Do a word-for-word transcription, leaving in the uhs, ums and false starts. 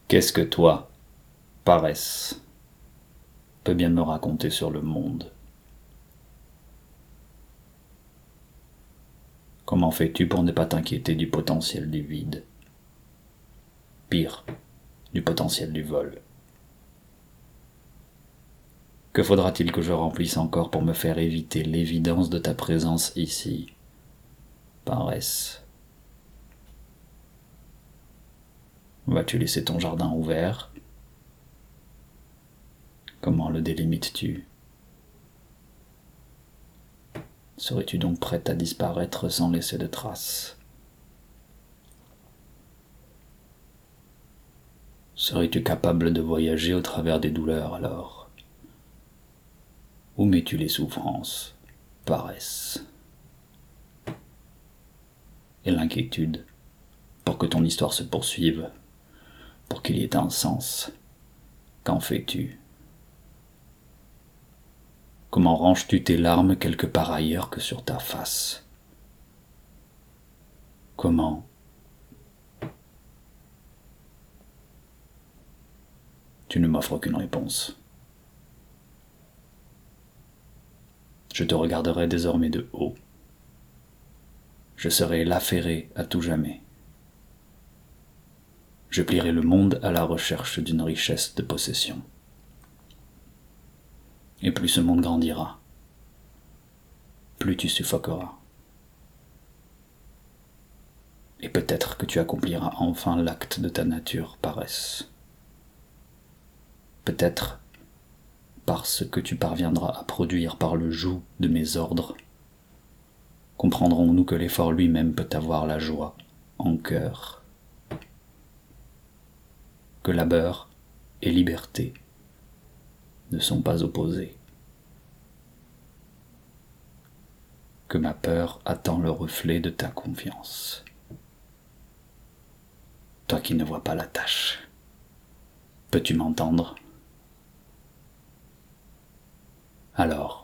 Qu'est-ce que toi, paresse, peux bien me raconter sur le monde? Comment fais-tu pour ne pas t'inquiéter du potentiel du vide? Pire, du potentiel du vol. Que faudra-t-il que je remplisse encore pour me faire éviter l'évidence de ta présence ici, paresse? Vas-tu laisser ton jardin ouvert? Comment le délimites-tu? Serais-tu donc prête à disparaître sans laisser de traces? Serais-tu capable de voyager au travers des douleurs alors? Où mets-tu les souffrances, paresse? Et l'inquiétude, pour que ton histoire se poursuive, pour qu'il y ait un sens, qu'en fais-tu? Comment ranges-tu tes larmes quelque part ailleurs que sur ta face? Comment? Tu ne m'offres aucune réponse. Je te regarderai désormais de haut. Je serai l'affairé à tout jamais. Je plierai le monde à la recherche d'une richesse de possession. Et plus ce monde grandira, plus tu suffoqueras. Et peut-être que tu accompliras enfin l'acte de ta nature, paresse. Peut-être parce que tu parviendras à produire par le joug de mes ordres, comprendrons-nous que l'effort lui-même peut avoir la joie en cœur, que labeur et liberté ne sont pas opposés, que ma peur attend le reflet de ta confiance. Toi qui ne vois pas la tâche, peux-tu m'entendre? Alors,